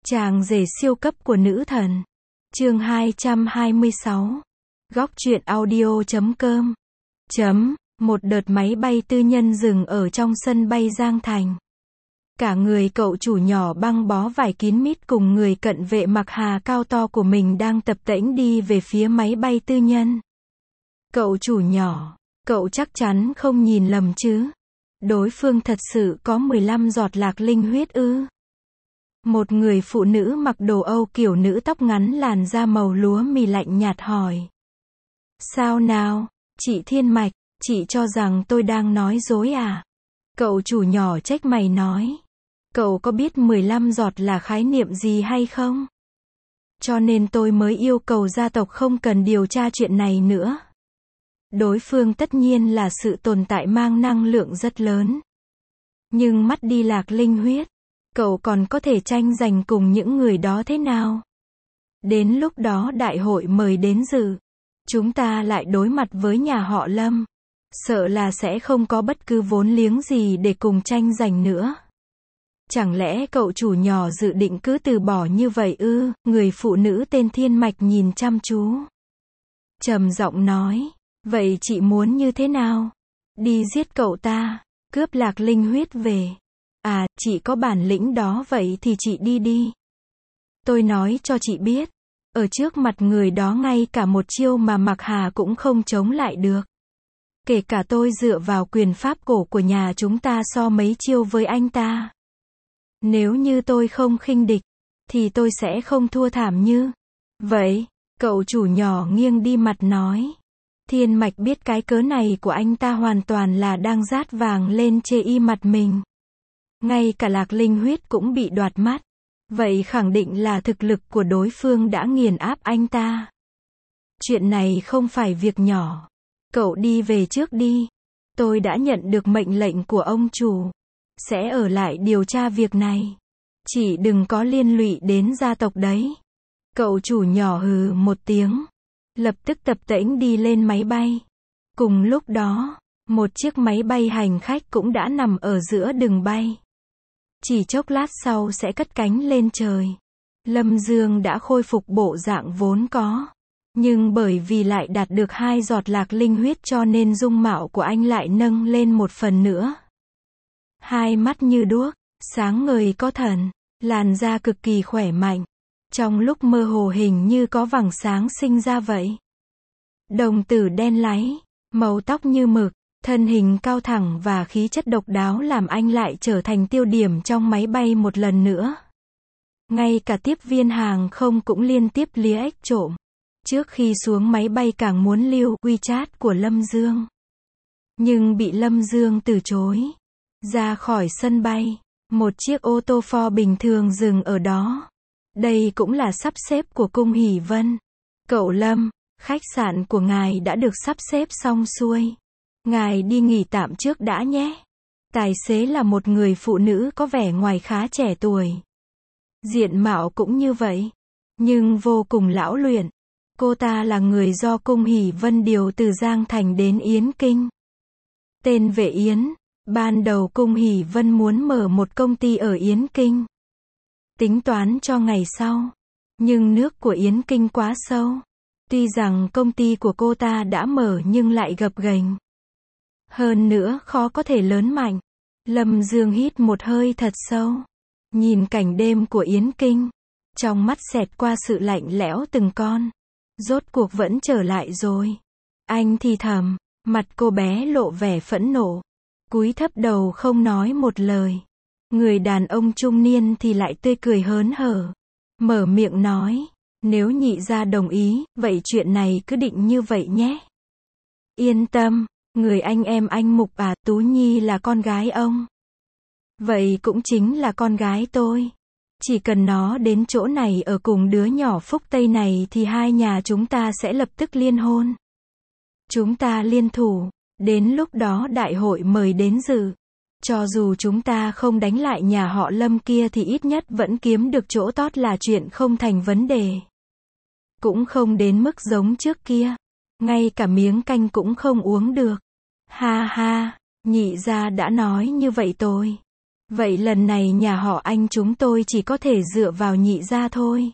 Chàng rể siêu cấp của nữ thần. Chương 226. Góc truyện audio.com. Một đợt máy bay tư nhân dừng ở trong sân bay Giang Thành. Cả người cậu chủ nhỏ băng bó vải kín mít cùng người cận vệ mặc hà cao to của mình đang tập tễnh đi về phía máy bay tư nhân. Cậu chủ nhỏ, cậu chắc chắn không nhìn lầm chứ? Đối phương thật sự có 15 giọt lạc linh huyết ư? Một người phụ nữ mặc đồ Âu kiểu nữ tóc ngắn làn da màu lúa mì lạnh nhạt hỏi. Sao nào, chị Thiên Mạch, chị cho rằng tôi đang nói dối à? Cậu chủ nhỏ trách mày nói. Cậu có biết 15 giọt là khái niệm gì hay không? Cho nên tôi mới yêu cầu gia tộc không cần điều tra chuyện này nữa. Đối phương tất nhiên là sự tồn tại mang năng lượng rất lớn. Nhưng mất đi lạc linh huyết, cậu còn có thể tranh giành cùng những người đó thế nào? Đến lúc đó đại hội mời đến dự, chúng ta lại đối mặt với nhà họ Lâm. Sợ là sẽ không có bất cứ vốn liếng gì để cùng tranh giành nữa. Chẳng lẽ cậu chủ nhỏ dự định cứ từ bỏ như vậy ư? Người phụ nữ tên Thiên Mạch nhìn chăm chú, trầm giọng nói. Vậy chị muốn như thế nào? Đi giết cậu ta, cướp lạc linh huyết về. À, chị có bản lĩnh đó vậy thì chị đi đi. Tôi nói cho chị biết, ở trước mặt người đó ngay cả một chiêu mà Mặc Hà cũng không chống lại được. Kể cả tôi dựa vào quyền pháp cổ của nhà chúng ta so mấy chiêu với anh ta. Nếu như tôi không khinh địch, thì tôi sẽ không thua thảm như vậy. Cậu chủ nhỏ nghiêng đi mặt nói. Thiên Mạch biết cái cớ này của anh ta hoàn toàn là đang rát vàng lên chê y mặt mình. Ngay cả lạc linh huyết cũng bị đoạt mất. Vậy khẳng định là thực lực của đối phương đã nghiền áp anh ta. Chuyện này không phải việc nhỏ. Cậu đi về trước đi. Tôi đã nhận được mệnh lệnh của ông chủ. Sẽ ở lại điều tra việc này. Chỉ đừng có liên lụy đến gia tộc đấy. Cậu chủ nhỏ hừ một tiếng. Lập tức tập tễnh đi lên máy bay. Cùng lúc đó, một chiếc máy bay hành khách cũng đã nằm ở giữa đường bay. Chỉ chốc lát sau sẽ cất cánh lên trời. Lâm Dương đã khôi phục bộ dạng vốn có. Nhưng bởi vì lại đạt được 2 giọt lạc linh huyết cho nên dung mạo của anh lại nâng lên một phần nữa. Hai mắt như đuốc, sáng ngời có thần, làn da cực kỳ khỏe mạnh. Trong lúc mơ hồ hình như có vầng sáng sinh ra vậy. Đồng tử đen láy, màu tóc như mực, thân hình cao thẳng và khí chất độc đáo làm anh lại trở thành tiêu điểm trong máy bay một lần nữa. Ngay cả tiếp viên hàng không cũng liên tiếp lía ếch trộm. Trước khi xuống máy bay càng muốn lưu WeChat của Lâm Dương. Nhưng bị Lâm Dương từ chối. Ra khỏi sân bay, một chiếc ô tô Ford bình thường dừng ở đó. Đây cũng là sắp xếp của cung Hỷ Vân. Cậu Lâm, khách sạn của ngài đã được sắp xếp xong xuôi. Ngài đi nghỉ tạm trước đã nhé. Tài xế là một người phụ nữ có vẻ ngoài khá trẻ tuổi. Diện mạo cũng như vậy, nhưng vô cùng lão luyện. Cô ta là người do cung Hỷ Vân điều từ Giang Thành đến Yến Kinh. Tên Vệ Yến. Ban đầu cung Hỷ Vân muốn mở một công ty ở Yến Kinh. Tính toán cho ngày sau. Nhưng nước của Yến Kinh quá sâu. Tuy rằng công ty của cô ta đã mở nhưng lại gập ghềnh. Hơn nữa khó có thể lớn mạnh. Lâm Dương hít một hơi thật sâu. Nhìn cảnh đêm của Yến Kinh. Trong mắt xẹt qua sự lạnh lẽo từng con. Rốt cuộc vẫn trở lại rồi. Anh thì thầm. Mặt cô bé lộ vẻ phẫn nộ. Cúi thấp đầu không nói một lời. Người đàn ông trung niên thì lại tươi cười hớn hở. Mở miệng nói. Nếu nhị gia đồng ý, vậy chuyện này cứ định như vậy nhé. Yên tâm, người anh em anh Mục à, Tú Nhi là con gái ông. Vậy cũng chính là con gái tôi. Chỉ cần nó đến chỗ này ở cùng đứa nhỏ Phúc Tây này thì hai nhà chúng ta sẽ lập tức liên hôn. Chúng ta liên thủ. Đến lúc đó đại hội mời đến dự. Cho dù chúng ta không đánh lại nhà họ Lâm kia thì ít nhất vẫn kiếm được chỗ tốt là chuyện không thành vấn đề. Cũng không đến mức giống trước kia. Ngay cả miếng canh cũng không uống được. Ha ha, nhị gia đã nói như vậy tôi Vậy lần này nhà họ Anh chúng tôi chỉ có thể dựa vào nhị gia thôi.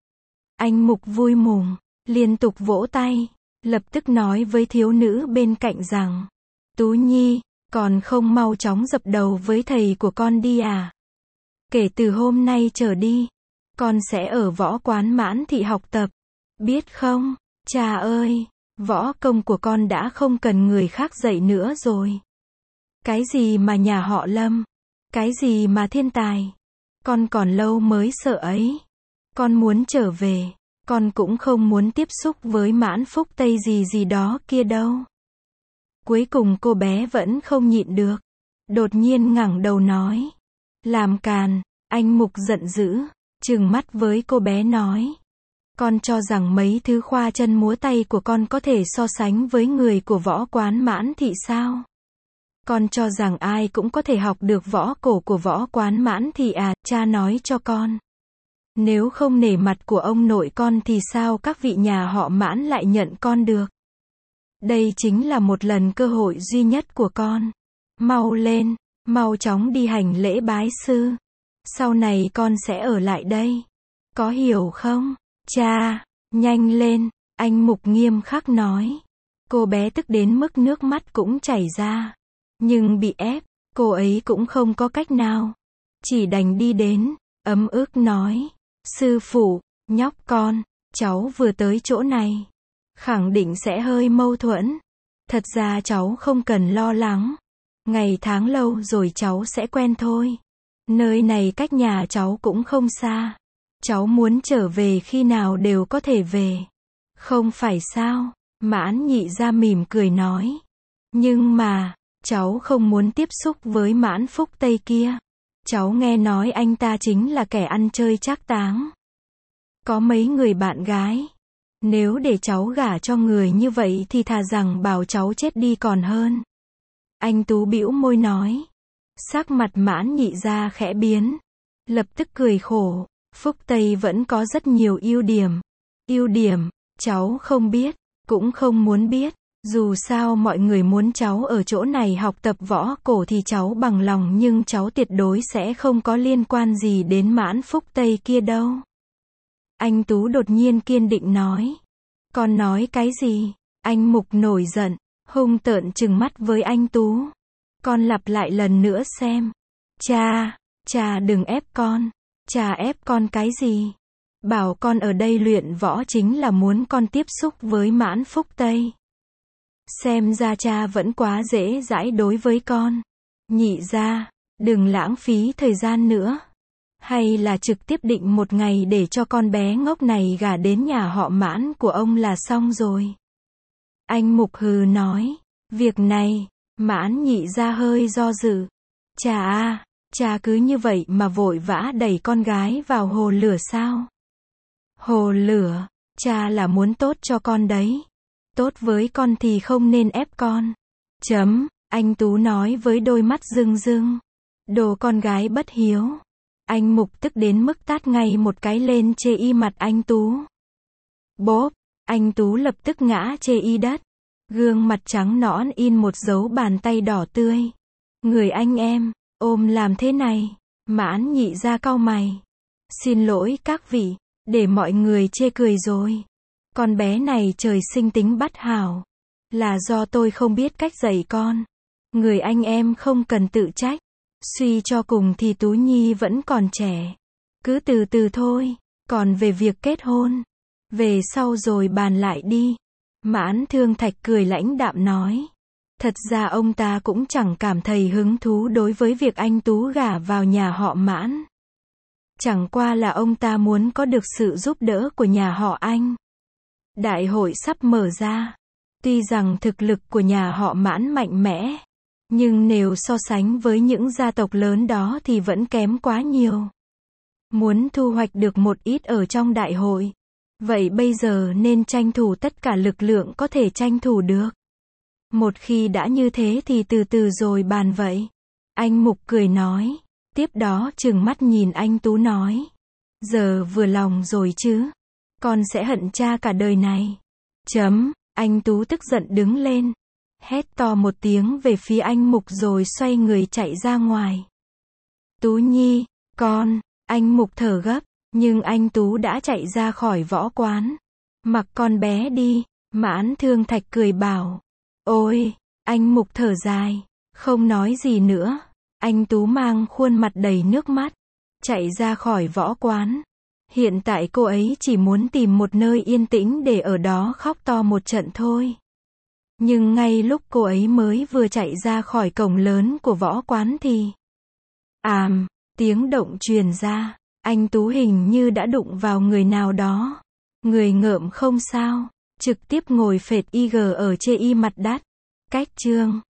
Anh Mục vui mừng, liên tục vỗ tay, lập tức nói với thiếu nữ bên cạnh rằng, Tú Nhi, còn không mau chóng dập đầu với thầy của con đi à? Kể từ hôm nay trở đi, con sẽ ở võ quán Mãn Thị học tập, biết không? Cha ơi, võ công của con đã không cần người khác dạy nữa rồi. Cái gì mà nhà họ Lâm, cái gì mà thiên tài, con còn lâu mới sợ ấy. Con muốn trở về, con cũng không muốn tiếp xúc với Mãn Phúc Tây gì gì đó kia đâu. Cuối cùng cô bé vẫn không nhịn được, đột nhiên ngẩng đầu nói, làm càn. Anh Mục giận dữ, trừng mắt với cô bé nói, con cho rằng mấy thứ khoa chân múa tay của con có thể so sánh với người của võ quán Mãn Thị sao? Con cho rằng ai cũng có thể học được võ cổ của võ quán Mãn Thị à? Cha nói cho con, nếu không nể mặt của ông nội con thì sao các vị nhà họ Mãn lại nhận con được? Đây chính là một lần cơ hội duy nhất của con. Mau lên, mau chóng đi hành lễ bái sư. Sau này con sẽ ở lại đây. Có hiểu không? Cha, nhanh lên, anh Mục nghiêm khắc nói. Cô bé tức đến mức nước mắt cũng chảy ra. Nhưng bị ép, cô ấy cũng không có cách nào. Chỉ đành đi đến, ấm ức nói. Sư phụ, nhóc con, cháu vừa tới chỗ này. Khẳng định sẽ hơi mâu thuẫn. Thật ra cháu không cần lo lắng. Ngày tháng lâu rồi cháu sẽ quen thôi. Nơi này cách nhà cháu cũng không xa. Cháu muốn trở về khi nào đều có thể về. Không phải sao? Mãn Nhị gia mỉm cười nói. Nhưng mà, cháu không muốn tiếp xúc với Mãn Phúc Tây kia. Cháu nghe nói anh ta chính là kẻ ăn chơi trác táng. Có mấy người bạn gái. Nếu để cháu gả cho người như vậy thì thà rằng bảo cháu chết đi còn hơn. Anh Tú bĩu môi nói. Sắc mặt Mãn Nhị gia khẽ biến. Lập tức cười khổ. Phúc Tây vẫn có rất nhiều ưu điểm. Ưu điểm, cháu không biết, cũng không muốn biết. Dù sao mọi người muốn cháu ở chỗ này học tập võ cổ thì cháu bằng lòng, nhưng cháu tuyệt đối sẽ không có liên quan gì đến Mãn Phúc Tây kia đâu. Anh Tú đột nhiên kiên định nói. Con nói cái gì? Anh Mục nổi giận, hung tợn trừng mắt với anh Tú. Con lặp lại lần nữa xem. Cha đừng ép con. Cha ép con cái gì? Bảo con ở đây luyện võ chính là muốn con tiếp xúc với Mãn Phúc Tây. Xem ra cha vẫn quá dễ dãi đối với con. Nhị gia, đừng lãng phí thời gian nữa. Hay là trực tiếp định một ngày để cho con bé ngốc này gả đến nhà họ Mãn của ông là xong rồi. Anh Mục hừ nói. Việc này, Mãn Nhị gia hơi do dự. Cha cứ như vậy mà vội vã đẩy con gái vào hồ lửa sao? Hồ lửa, cha là muốn tốt cho con đấy. Tốt với con thì không nên ép con. Anh Tú nói với đôi mắt rưng rưng. Đồ con gái bất hiếu. Anh Mục tức đến mức tát ngay một cái lên chê y mặt anh Tú. Bốp, anh Tú lập tức ngã chê y đất. Gương mặt trắng nõn in một dấu bàn tay đỏ tươi. Người anh em, ôm làm thế này. Mãn Nhị gia cau mày. Xin lỗi các vị, để mọi người chê cười rồi. Con bé này trời sinh tính bất hảo. Là do tôi không biết cách dạy con. Người anh em không cần tự trách. Suy cho cùng thì Tú Nhi vẫn còn trẻ. Cứ từ từ thôi. Còn về việc kết hôn, về sau rồi bàn lại đi. Mãn Thương Thạch cười lãnh đạm nói. Thật ra ông ta cũng chẳng cảm thấy hứng thú đối với việc anh Tú gả vào nhà họ Mãn. Chẳng qua là ông ta muốn có được sự giúp đỡ của nhà họ Anh. Đại hội sắp mở ra. Tuy rằng thực lực của nhà họ Mãn mạnh mẽ, nhưng nếu so sánh với những gia tộc lớn đó thì vẫn kém quá nhiều. Muốn thu hoạch được một ít ở trong đại hội, vậy bây giờ nên tranh thủ tất cả lực lượng có thể tranh thủ được. Một khi đã như thế thì từ từ rồi bàn vậy. Anh Mục cười nói. Tiếp đó trừng mắt nhìn anh Tú nói. Giờ vừa lòng rồi chứ. Con sẽ hận cha cả đời này. Anh Tú tức giận đứng lên. Hét to một tiếng về phía anh Mục rồi xoay người chạy ra ngoài. Tú Nhi, con, anh Mục thở gấp, nhưng anh Tú đã chạy ra khỏi võ quán. Mặc con bé đi, Mãn Thương Thạch cười bảo. Ôi, anh Mục thở dài, không nói gì nữa. Anh Tú mang khuôn mặt đầy nước mắt, chạy ra khỏi võ quán. Hiện tại cô ấy chỉ muốn tìm một nơi yên tĩnh để ở đó khóc to một trận thôi. Nhưng ngay lúc cô ấy mới vừa chạy ra khỏi cổng lớn của võ quán thì tiếng động truyền ra, anh Tú hình như đã đụng vào người nào đó. Người ngợm không sao, trực tiếp ngồi phệt IG ở chê y mặt đắt. Cách chương